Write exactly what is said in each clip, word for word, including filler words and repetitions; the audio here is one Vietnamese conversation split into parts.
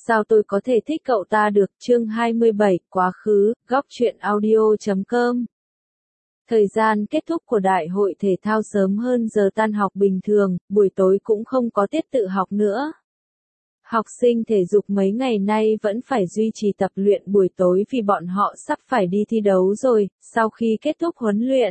sao tôi có thể thích cậu ta được, chương hai mươi bảy, quá khứ, góc truyện audio chấm com. Thời gian kết thúc của đại hội thể thao sớm hơn giờ tan học bình thường, buổi tối cũng không có tiết tự học nữa. Học sinh thể dục mấy ngày nay vẫn phải duy trì tập luyện buổi tối vì bọn họ sắp phải đi thi đấu rồi. Sau khi kết thúc huấn luyện,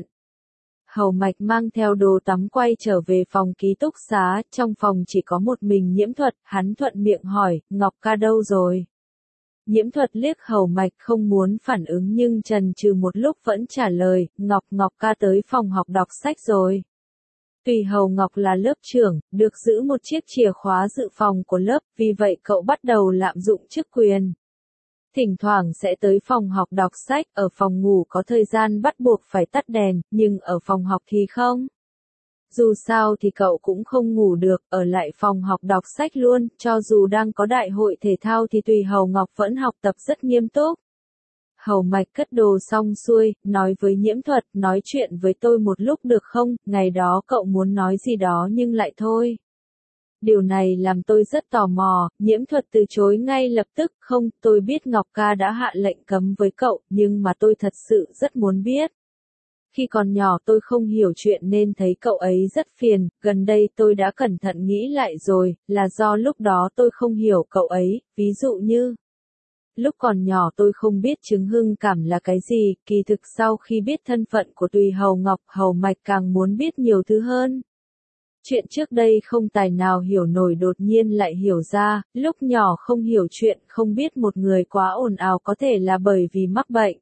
Hầu Mạch mang theo đồ tắm quay trở về phòng ký túc xá, trong phòng chỉ có một mình Nhiễm Thuật, hắn thuận miệng hỏi, Ngọc ca đâu rồi? Nhiễm Thuật liếc Hầu Mạch không muốn phản ứng nhưng chần chừ một lúc vẫn trả lời, Ngọc Ngọc ca tới phòng học đọc sách rồi. Tùy Hầu Ngọc là lớp trưởng, được giữ một chiếc chìa khóa dự phòng của lớp, vì vậy cậu bắt đầu lạm dụng chức quyền. Thỉnh thoảng sẽ tới phòng học đọc sách, ở phòng ngủ có thời gian bắt buộc phải tắt đèn, nhưng ở phòng học thì không. Dù sao thì cậu cũng không ngủ được, ở lại phòng học đọc sách luôn, cho dù đang có đại hội thể thao thì Tùy Hầu Ngọc vẫn học tập rất nghiêm túc. Hầu Mạch cất đồ xong xuôi, nói với Nhiễm Thuật, nói chuyện với tôi một lúc được không, ngày đó cậu muốn nói gì đó nhưng lại thôi. Điều này làm tôi rất tò mò, Nhiễm Thuật từ chối ngay lập tức, không, tôi biết Ngọc ca đã hạ lệnh cấm với cậu, nhưng mà tôi thật sự rất muốn biết. Khi còn nhỏ tôi không hiểu chuyện nên thấy cậu ấy rất phiền, gần đây tôi đã cẩn thận nghĩ lại rồi, là do lúc đó tôi không hiểu cậu ấy, ví dụ như lúc còn nhỏ tôi không biết chứng hưng cảm là cái gì, kỳ thực sau khi biết thân phận của Tùy Hầu Ngọc, Hầu Mạch càng muốn biết nhiều thứ hơn. Chuyện trước đây không tài nào hiểu nổi đột nhiên lại hiểu ra, lúc nhỏ không hiểu chuyện, không biết một người quá ồn ào có thể là bởi vì mắc bệnh.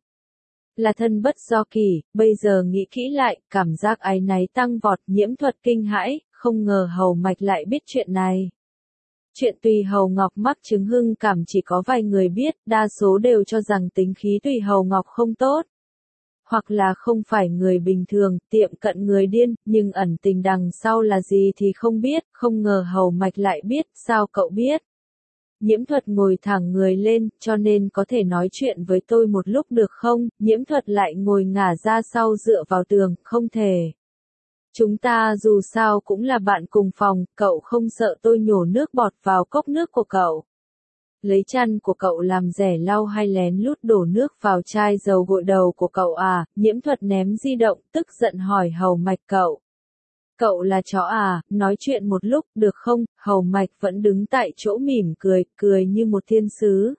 Là thân bất do kỳ, bây giờ nghĩ kỹ lại, cảm giác áy náy tăng vọt, Nhiễm Thuật kinh hãi, không ngờ Hầu Mạch lại biết chuyện này. Chuyện Tùy Hầu Ngọc mắc chứng hưng cảm chỉ có vài người biết, đa số đều cho rằng tính khí Tùy Hầu Ngọc không tốt. Hoặc là không phải người bình thường, tiệm cận người điên, nhưng ẩn tình đằng sau là gì thì không biết, không ngờ Hầu Mạch lại biết, sao cậu biết? Nhiễm Thuật ngồi thẳng người lên, cho nên có thể nói chuyện với tôi một lúc được không? Nhiễm Thuật lại ngồi ngả ra sau dựa vào tường, không thể. Chúng ta dù sao cũng là bạn cùng phòng, cậu không sợ tôi nhổ nước bọt vào cốc nước của cậu. Lấy chăn của cậu làm rẻ lau hay lén lút đổ nước vào chai dầu gội đầu của cậu à? Nhiễm Thuật ném di động, tức giận hỏi Hầu Mạch cậu. Cậu là chó à, nói chuyện một lúc, được không? Hầu Mạch vẫn đứng tại chỗ mỉm cười, cười như một thiên sứ.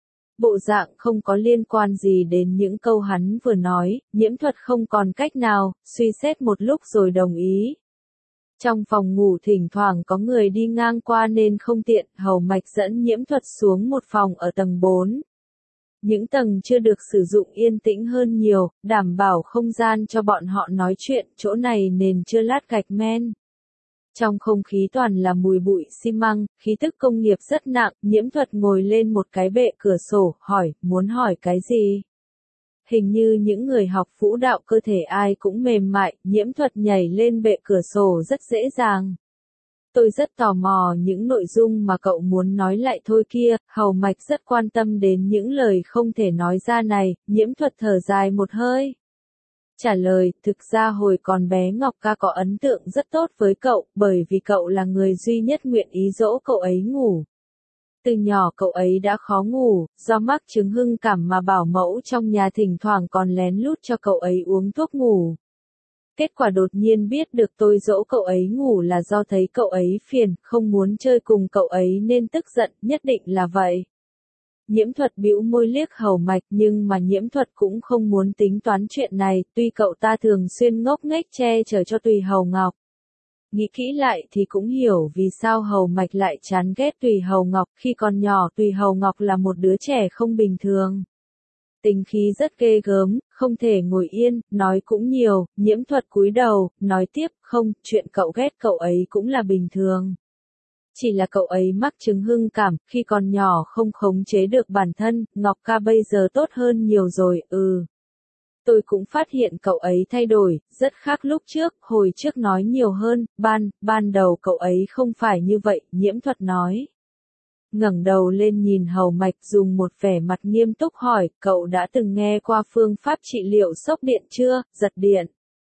Bộ dạng không có liên quan gì đến những câu hắn vừa nói, Nhiễm Thuật không còn cách nào, suy xét một lúc rồi đồng ý. Trong phòng ngủ thỉnh thoảng có người đi ngang qua nên không tiện, Hầu Mạch dẫn Nhiễm Thuật xuống một phòng ở tầng bốn. Những tầng chưa được sử dụng yên tĩnh hơn nhiều, đảm bảo không gian cho bọn họ nói chuyện, chỗ này nền chưa lát gạch men. Trong không khí toàn là mùi bụi xi măng, khí tức công nghiệp rất nặng, Nhiễm Thuật ngồi lên một cái bệ cửa sổ, hỏi, muốn hỏi cái gì? Hình như những người học vũ đạo cơ thể ai cũng mềm mại, Nhiễm Thuật nhảy lên bệ cửa sổ rất dễ dàng. Tôi rất tò mò những nội dung mà cậu muốn nói lại thôi kia, Hầu Mạch rất quan tâm đến những lời không thể nói ra này, Nhiễm Thuật thở dài một hơi. Trả lời, thực ra hồi còn bé Ngọc ca có ấn tượng rất tốt với cậu, bởi vì cậu là người duy nhất nguyện ý dỗ cậu ấy ngủ. Từ nhỏ cậu ấy đã khó ngủ, do mắc chứng hưng cảm mà bảo mẫu trong nhà thỉnh thoảng còn lén lút cho cậu ấy uống thuốc ngủ. Kết quả đột nhiên biết được tôi dỗ cậu ấy ngủ là do thấy cậu ấy phiền, không muốn chơi cùng cậu ấy nên tức giận, nhất định là vậy. Nhiễm Thuật bĩu môi liếc Hầu Mạch nhưng mà Nhiễm Thuật cũng không muốn tính toán chuyện này, tuy cậu ta thường xuyên ngốc nghếch che chở cho Tùy Hầu Ngọc. Nghĩ kỹ lại thì cũng hiểu vì sao Hầu Mạch lại chán ghét Tùy Hầu Ngọc, khi còn nhỏ Tùy Hầu Ngọc là một đứa trẻ không bình thường. Tính khí rất ghê gớm, không thể ngồi yên, nói cũng nhiều, Nhiễm Thuật cúi đầu, nói tiếp, không, chuyện cậu ghét cậu ấy cũng là bình thường. Chỉ là cậu ấy mắc chứng hưng cảm, khi còn nhỏ không khống chế được bản thân, Ngọc ca bây giờ tốt hơn nhiều rồi, ừ. Tôi cũng phát hiện cậu ấy thay đổi, rất khác lúc trước, hồi trước nói nhiều hơn, ban, ban đầu cậu ấy không phải như vậy, Nhiễm Thuật nói. Ngẩng đầu lên nhìn Hầu Mạch dùng một vẻ mặt nghiêm túc hỏi, cậu đã từng nghe qua phương pháp trị liệu sốc điện chưa, giật điện.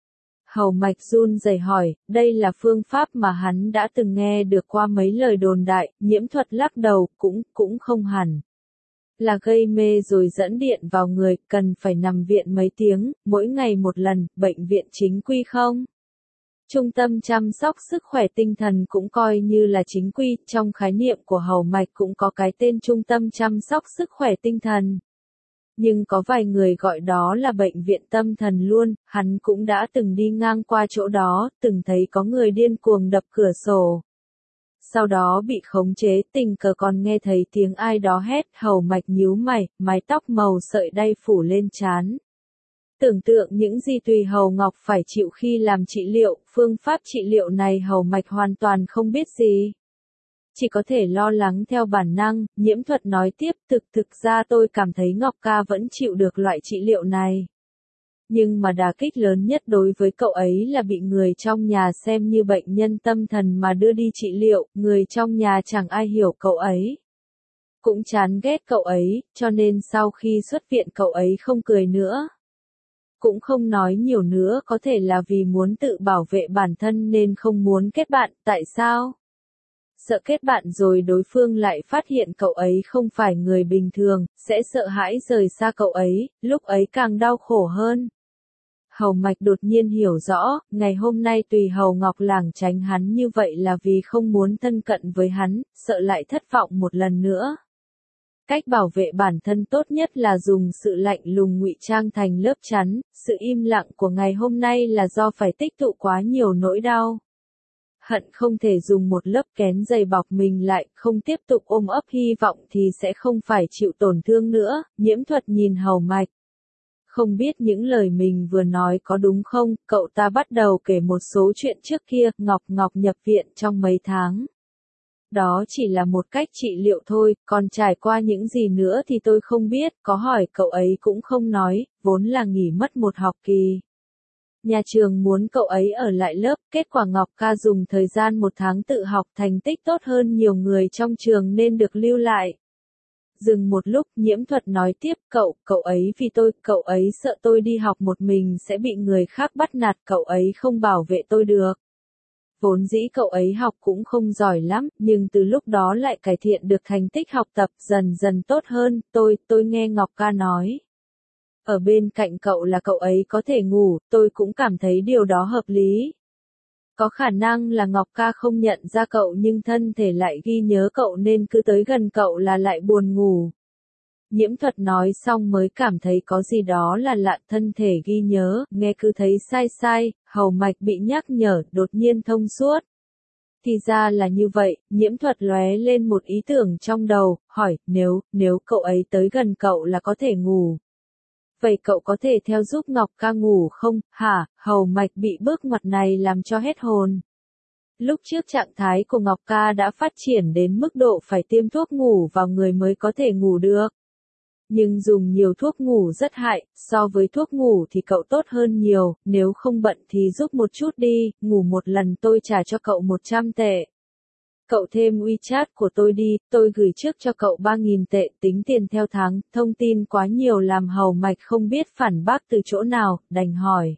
Hầu Mạch run rẩy hỏi, đây là phương pháp mà hắn đã từng nghe được qua mấy lời đồn đại, Nhiễm Thuật lắc đầu, cũng, cũng không hẳn. Là gây mê rồi dẫn điện vào người, cần phải nằm viện mấy tiếng, mỗi ngày một lần, bệnh viện chính quy không? Trung tâm chăm sóc sức khỏe tinh thần cũng coi như là chính quy, trong khái niệm của Hầu Mạch cũng có cái tên Trung tâm chăm sóc sức khỏe tinh thần. Nhưng có vài người gọi đó là bệnh viện tâm thần luôn, hắn cũng đã từng đi ngang qua chỗ đó, từng thấy có người điên cuồng đập cửa sổ. Sau đó bị khống chế, tình cờ còn nghe thấy tiếng ai đó hét, Hầu Mạch nhíu mày, mái tóc màu sợi đay phủ lên trán. Tưởng tượng những gì Tùy Hầu Ngọc phải chịu khi làm trị liệu, phương pháp trị liệu này Hầu Mạch hoàn toàn không biết gì. Chỉ có thể lo lắng theo bản năng, Nhiễm Thuật nói tiếp, thực thực ra tôi cảm thấy Ngọc ca vẫn chịu được loại trị liệu này. Nhưng mà đả kích lớn nhất đối với cậu ấy là bị người trong nhà xem như bệnh nhân tâm thần mà đưa đi trị liệu, người trong nhà chẳng ai hiểu cậu ấy. Cũng chán ghét cậu ấy, cho nên sau khi xuất viện cậu ấy không cười nữa. Cũng không nói nhiều nữa, có thể là vì muốn tự bảo vệ bản thân nên không muốn kết bạn, tại sao? Sợ kết bạn rồi đối phương lại phát hiện cậu ấy không phải người bình thường, sẽ sợ hãi rời xa cậu ấy, lúc ấy càng đau khổ hơn. Hầu Mạch đột nhiên hiểu rõ, ngày hôm nay Tùy Hầu Ngọc lảng tránh hắn như vậy là vì không muốn thân cận với hắn, sợ lại thất vọng một lần nữa. Cách bảo vệ bản thân tốt nhất là dùng sự lạnh lùng ngụy trang thành lớp chắn, sự im lặng của ngày hôm nay là do phải tích tụ quá nhiều nỗi đau. Hận không thể dùng một lớp kén dày bọc mình lại, không tiếp tục ôm ấp hy vọng thì sẽ không phải chịu tổn thương nữa, Nhiễm Thuật nhìn Hầu Mạch. Không biết những lời mình vừa nói có đúng không, cậu ta bắt đầu kể một số chuyện trước kia, Ngọc Ngọc nhập viện trong mấy tháng. Đó chỉ là một cách trị liệu thôi, còn trải qua những gì nữa thì tôi không biết, có hỏi cậu ấy cũng không nói, vốn là nghỉ mất một học kỳ. Nhà trường muốn cậu ấy ở lại lớp, kết quả Ngọc ca dùng thời gian một tháng tự học thành tích tốt hơn nhiều người trong trường nên được lưu lại. Dừng một lúc, Nhiễm Thuật nói tiếp, cậu, cậu ấy vì tôi, cậu ấy sợ tôi đi học một mình sẽ bị người khác bắt nạt, cậu ấy không bảo vệ tôi được. Vốn dĩ cậu ấy học cũng không giỏi lắm, nhưng từ lúc đó lại cải thiện được thành tích học tập dần dần tốt hơn, tôi, tôi nghe Ngọc ca nói. Ở bên cạnh cậu là cậu ấy có thể ngủ, tôi cũng cảm thấy điều đó hợp lý. Có khả năng là Ngọc ca không nhận ra cậu nhưng thân thể lại ghi nhớ cậu nên cứ tới gần cậu là lại buồn ngủ. Nhiễm Thuật nói xong mới cảm thấy có gì đó là lạ, thân thể ghi nhớ, nghe cứ thấy sai sai, Hầu Mạch bị nhắc nhở, đột nhiên thông suốt. Thì ra là như vậy, Nhiễm Thuật lóe lên một ý tưởng trong đầu, hỏi, nếu, nếu cậu ấy tới gần cậu là có thể ngủ. Vậy cậu có thể theo giúp Ngọc ca ngủ không, hả? Hầu Mạch bị bước ngoặt này làm cho hết hồn. Lúc trước trạng thái của Ngọc ca đã phát triển đến mức độ phải tiêm thuốc ngủ vào người mới có thể ngủ được. Nhưng dùng nhiều thuốc ngủ rất hại, so với thuốc ngủ thì cậu tốt hơn nhiều, nếu không bận thì giúp một chút đi, ngủ một lần tôi trả cho cậu một trăm tệ. Cậu thêm WeChat của tôi đi, tôi gửi trước cho cậu ba nghìn tệ, tính tiền theo tháng, thông tin quá nhiều làm Hầu Mạch không biết phản bác từ chỗ nào, đành hỏi.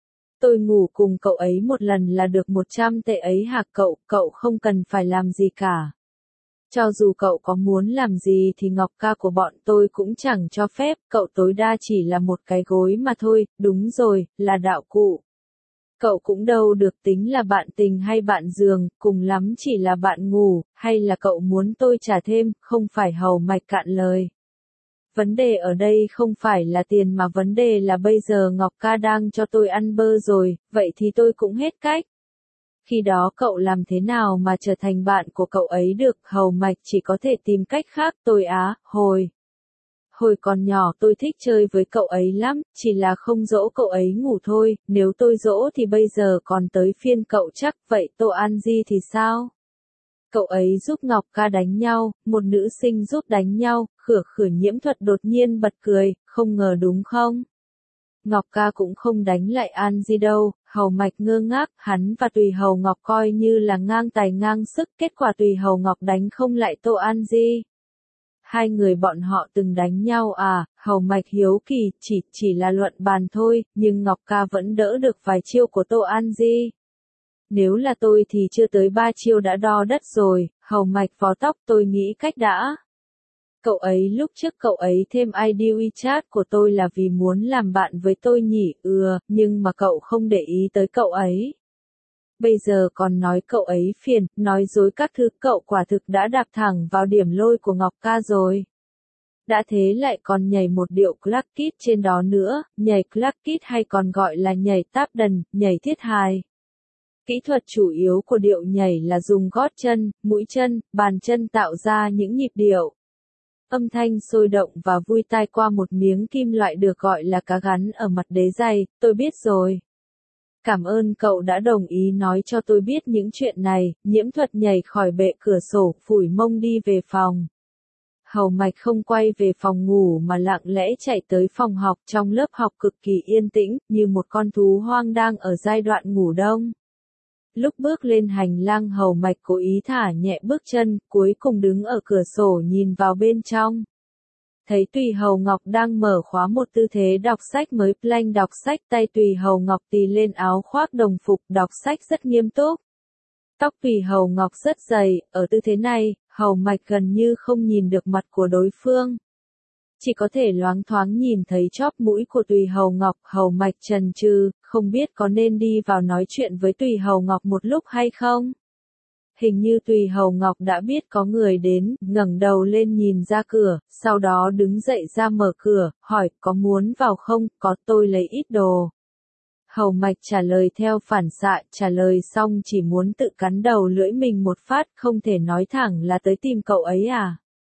Tôi ngủ cùng cậu ấy một lần là được một trăm tệ ấy hả cậu, cậu không cần phải làm gì cả. Cho dù cậu có muốn làm gì thì Ngọc ca của bọn tôi cũng chẳng cho phép, cậu tối đa chỉ là một cái gối mà thôi, đúng rồi, là đạo cụ. Cậu cũng đâu được tính là bạn tình hay bạn giường, cùng lắm chỉ là bạn ngủ, hay là cậu muốn tôi trả thêm, không phải Hầu Mạch cạn lời. Vấn đề ở đây không phải là tiền mà vấn đề là bây giờ Ngọc ca đang cho tôi ăn bơ rồi, vậy thì tôi cũng hết cách. Khi đó cậu làm thế nào mà trở thành bạn của cậu ấy được, Hầu Mạch chỉ có thể tìm cách khác, tôi á, hồi. Hồi còn nhỏ tôi thích chơi với cậu ấy lắm, chỉ là không dỗ cậu ấy ngủ thôi, nếu tôi dỗ thì bây giờ còn tới phiên cậu chắc, vậy Tô An Di thì sao? Cậu ấy giúp Ngọc ca đánh nhau, một nữ sinh giúp đánh nhau, khửa khửa Nhiễm Thuật đột nhiên bật cười, không ngờ đúng không? Ngọc ca cũng không đánh lại An Di đâu, Hầu Mạch ngơ ngác, hắn và Tùy Hầu Ngọc coi như là ngang tài ngang sức, kết quả Tùy Hầu Ngọc đánh không lại Tô An Di. hai người bọn họ từng đánh nhau à, Hầu Mạch hiếu kỳ, chỉ, chỉ là luận bàn thôi, nhưng Ngọc ca vẫn đỡ được vài chiêu của Tô An Di. Nếu là tôi thì chưa tới ba chiêu đã đo đất rồi, Hầu Mạch vò tóc tôi nghĩ cách đã. Cậu ấy lúc trước cậu ấy thêm i đê WeChat của tôi là vì muốn làm bạn với tôi nhỉ, ừ, nhưng mà cậu không để ý tới cậu ấy. Bây giờ còn nói cậu ấy phiền, nói dối các thứ, cậu quả thực đã đạp thẳng vào điểm lôi của Ngọc ca rồi. Đã thế lại còn nhảy một điệu Clark Kid trên đó nữa, nhảy Clark Kid hay còn gọi là nhảy táp đần, nhảy thiết hài. Kỹ thuật chủ yếu của điệu nhảy là dùng gót chân, mũi chân, bàn chân tạo ra những nhịp điệu. Âm thanh sôi động và vui tai qua một miếng kim loại được gọi là cá gắn ở mặt đế giày, tôi biết rồi. Cảm ơn cậu đã đồng ý nói cho tôi biết những chuyện này, Nhiễm Thuật nhảy khỏi bệ cửa sổ, phủi mông đi về phòng. Hầu Mạch không quay về phòng ngủ mà lặng lẽ chạy tới phòng học, trong lớp học cực kỳ yên tĩnh, như một con thú hoang đang ở giai đoạn ngủ đông. Lúc bước lên hành lang Hầu Mạch cố ý thả nhẹ bước chân, cuối cùng đứng ở cửa sổ nhìn vào bên trong. Thấy Tùy Hầu Ngọc đang mở khóa một tư thế đọc sách mới plank đọc sách, tay Tùy Hầu Ngọc tì lên áo khoác đồng phục đọc sách rất nghiêm túc. Tóc Tùy Hầu Ngọc rất dày, ở tư thế này, Hầu Mạch gần như không nhìn được mặt của đối phương. Chỉ có thể loáng thoáng nhìn thấy chóp mũi của Tùy Hầu Ngọc, Hầu Mạch chần chừ, không biết có nên đi vào nói chuyện với Tùy Hầu Ngọc một lúc hay không. Hình như Tùy Hầu Ngọc đã biết có người đến, ngẩng đầu lên nhìn ra cửa, sau đó đứng dậy ra mở cửa, hỏi, có muốn vào không, có, tôi lấy ít đồ. Hầu Mạch trả lời theo phản xạ, trả lời xong chỉ muốn tự cắn đầu lưỡi mình một phát, không thể nói thẳng là tới tìm cậu ấy à.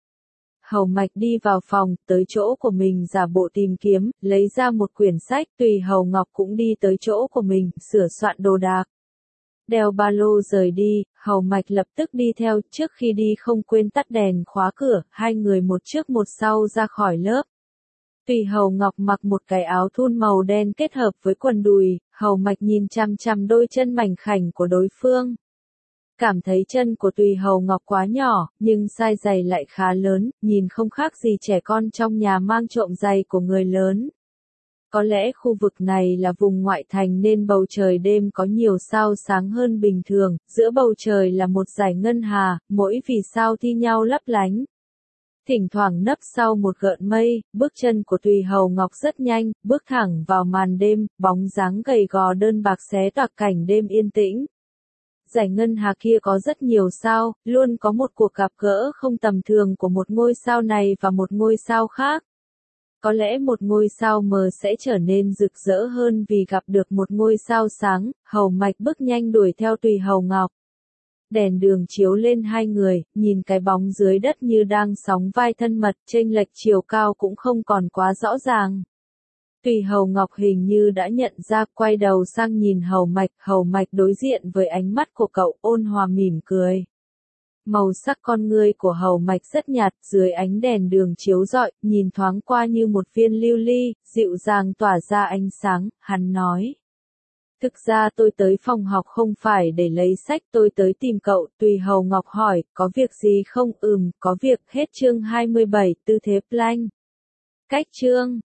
Hầu Mạch đi vào phòng, tới chỗ của mình giả bộ tìm kiếm, lấy ra một quyển sách, Tùy Hầu Ngọc cũng đi tới chỗ của mình, sửa soạn đồ đạc. Đeo ba lô rời đi, Hầu Mạch lập tức đi theo, trước khi đi không quên tắt đèn khóa cửa, hai người một trước một sau ra khỏi lớp. Tùy Hầu Ngọc mặc một cái áo thun màu đen kết hợp với quần đùi, Hầu Mạch nhìn chằm chằm đôi chân mảnh khảnh của đối phương. Cảm thấy chân của Tùy Hầu Ngọc quá nhỏ, nhưng size giày lại khá lớn, nhìn không khác gì trẻ con trong nhà mang trộm giày của người lớn. Có lẽ khu vực này là vùng ngoại thành nên bầu trời đêm có nhiều sao sáng hơn bình thường, giữa bầu trời là một dải ngân hà, mỗi vì sao thi nhau lấp lánh. Thỉnh thoảng nấp sau một gợn mây, bước chân của Tùy Hầu Ngọc rất nhanh, bước thẳng vào màn đêm, bóng dáng gầy gò đơn bạc xé toạc cảnh đêm yên tĩnh. Dải ngân hà kia có rất nhiều sao, luôn có một cuộc gặp gỡ không tầm thường của một ngôi sao này và một ngôi sao khác. Có lẽ một ngôi sao mờ sẽ trở nên rực rỡ hơn vì gặp được một ngôi sao sáng, Hầu Mạch bước nhanh đuổi theo Tùy Hầu Ngọc. Đèn đường chiếu lên hai người, nhìn cái bóng dưới đất như đang sóng vai thân mật, chênh lệch chiều cao cũng không còn quá rõ ràng. Tùy Hầu Ngọc hình như đã nhận ra, quay đầu sang nhìn Hầu Mạch, Hầu Mạch đối diện với ánh mắt của cậu, ôn hòa mỉm cười. Màu sắc con ngươi của Hầu Mạch rất nhạt, dưới ánh đèn đường chiếu rọi, nhìn thoáng qua như một viên lưu ly, dịu dàng tỏa ra ánh sáng, hắn nói. Thực ra tôi tới phòng học không phải để lấy sách, tôi tới tìm cậu. Tùy Hầu Ngọc hỏi, có việc gì không? Ừm, có việc. Hết chương hai mươi bảy, tư thế plank. Cách chương